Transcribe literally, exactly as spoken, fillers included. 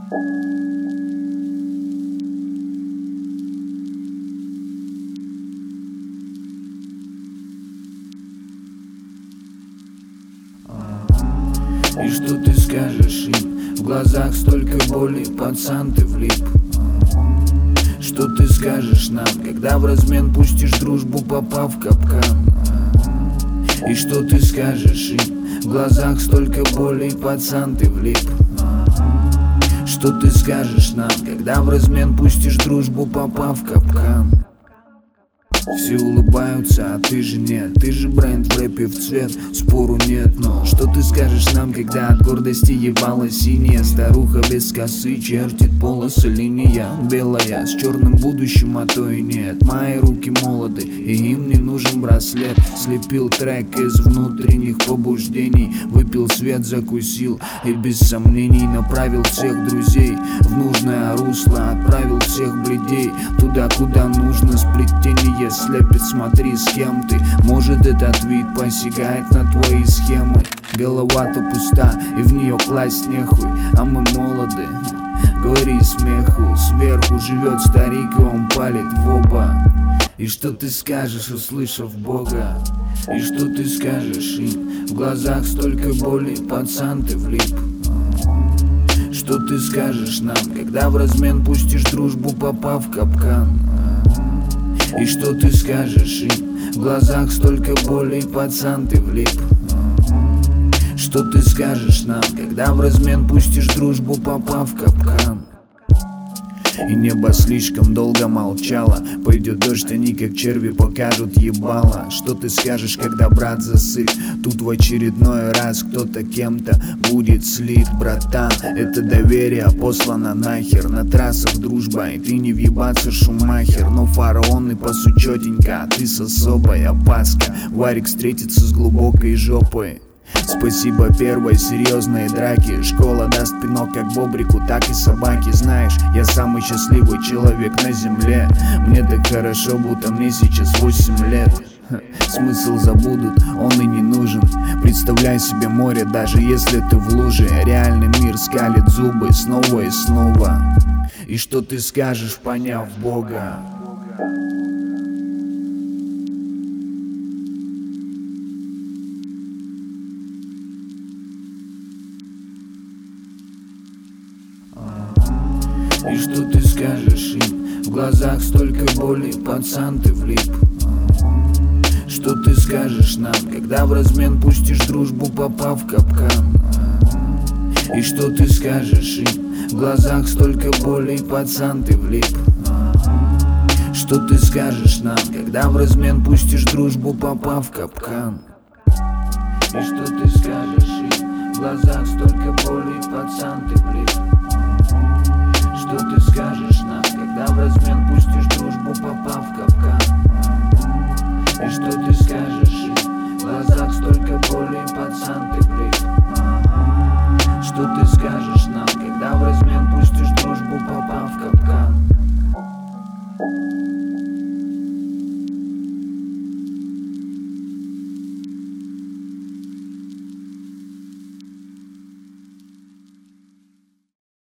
И что ты скажешь им? В глазах столько боли, пацан, ты влип. Что ты скажешь нам, когда в размен пустишь дружбу, попав в капкан? И что ты скажешь им? В глазах столько боли, пацан, ты влип. Что ты скажешь нам, когда в размен пустишь дружбу, попав в капкан? Все улыбаются, а ты же нет. Ты же бренд в рэпе в цвет, спору нет. Но что ты скажешь нам, когда от гордости ебало синяя старуха без косы чертит полосы, линия белая с черным будущим, а то и нет. Мои руки молоды, и им не нужен браслет. Слепил трек из внутренних побуждений, выпил свет, закусил и без сомнений направил всех друзей в нужное русло. Отправил всех бледей туда, куда нужно. Сплетение слепит, смотри, с кем ты. Может, этот вид посягает на твои схемы. Голова-то пуста, и в нее класть нехуй, а мы молоды. Говори смеху, сверху живет старик, и он палит в оба. И что ты скажешь, услышав Бога? И что ты скажешь им? В глазах столько боли, пацан, ты влип. Что ты скажешь нам, когда в размен пустишь дружбу, попав в капкан? И что ты скажешь им? В глазах столько боли, пацан, ты влип. Что ты скажешь нам, когда в размен пустишь дружбу, попав в капкан? И небо слишком долго молчало. Пойдет дождь, они как черви покажут ебало. Что ты скажешь, когда брат засыт? Тут в очередной раз кто-то кем-то будет слит. Братан, это доверие послано нахер. На трассах дружба, и ты не въебаться Шумахер. Но фараон и пасу чётенько, а ты с особой опаска. Варик встретится с глубокой жопой. Спасибо первой серьезной драке. Школа даст пинок как бобрику, так и собаке. Знаешь, я самый счастливый человек на земле. Мне так хорошо, будто мне сейчас восемь лет. Смысл забудут, он и не нужен. Представляй себе море, даже если ты в луже. Реальный мир скалит зубы снова и снова. И что ты скажешь, поняв Бога? И что ты скажешь им? В глазах столько боли, пацан, ты влип. Что ты скажешь нам, когда в размен пустишь дружбу, попав в капкан? И что ты скажешь им? В глазах столько боли, пацан, ты влип. Что ты скажешь нам, когда в размен пустишь дружбу, попав в капкан? И что ты скажешь им? В глазах столько боли, пацан, ты влип. Что ты скажешь нам, когда в размен пустишь дружбу, попав в капкан? И что ты скажешь им? В глазах столько боли, пацан, ты влип. Что ты скажешь нам, когда в размен пустишь дружбу, попав в капкан?